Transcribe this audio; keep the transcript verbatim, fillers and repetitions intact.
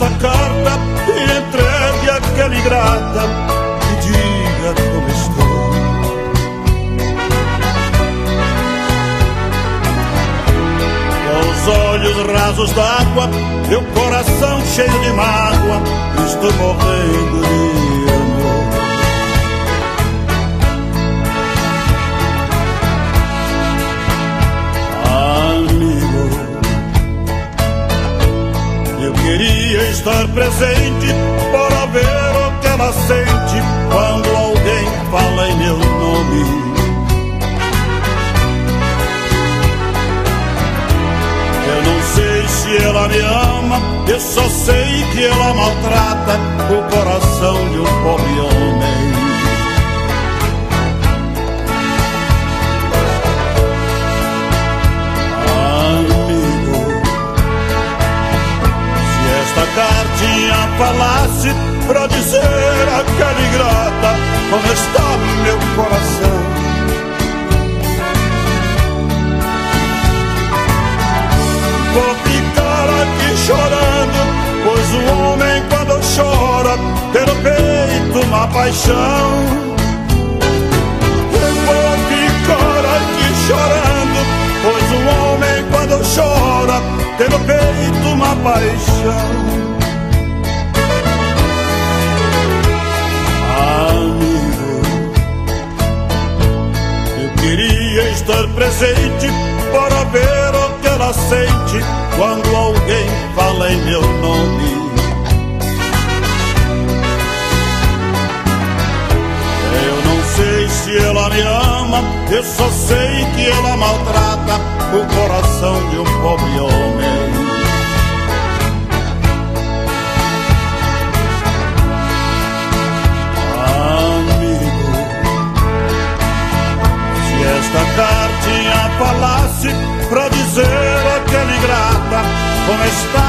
esta carta e entregue aquela ingrata e diga como estou. Com os olhos rasos d'água e o coração cheio de mágoa, estou morrendo de amor. Eu queria estar presente para ver o que ela sente quando alguém fala em meu nome. Eu não sei se ela me ama, eu só sei que ela maltrata o coração de um pobre homem. Esta cartinha falasse pra dizer àquela ingrata como está meu coração. Vou ficar aqui chorando, pois o homem quando chora tem no peito uma paixão. Eu vou ficar aqui chorando, pois o homem quando chora tem no peito uma paixão. Amigo, eu queria estar presente para ver o que ela sente quando alguém fala em meu nome. Eu não sei se ela me ama, eu só sei que ela maltrata o coração de um pobre homem. Amigo, se esta cartinha falasse pra dizer àquela ingrata como está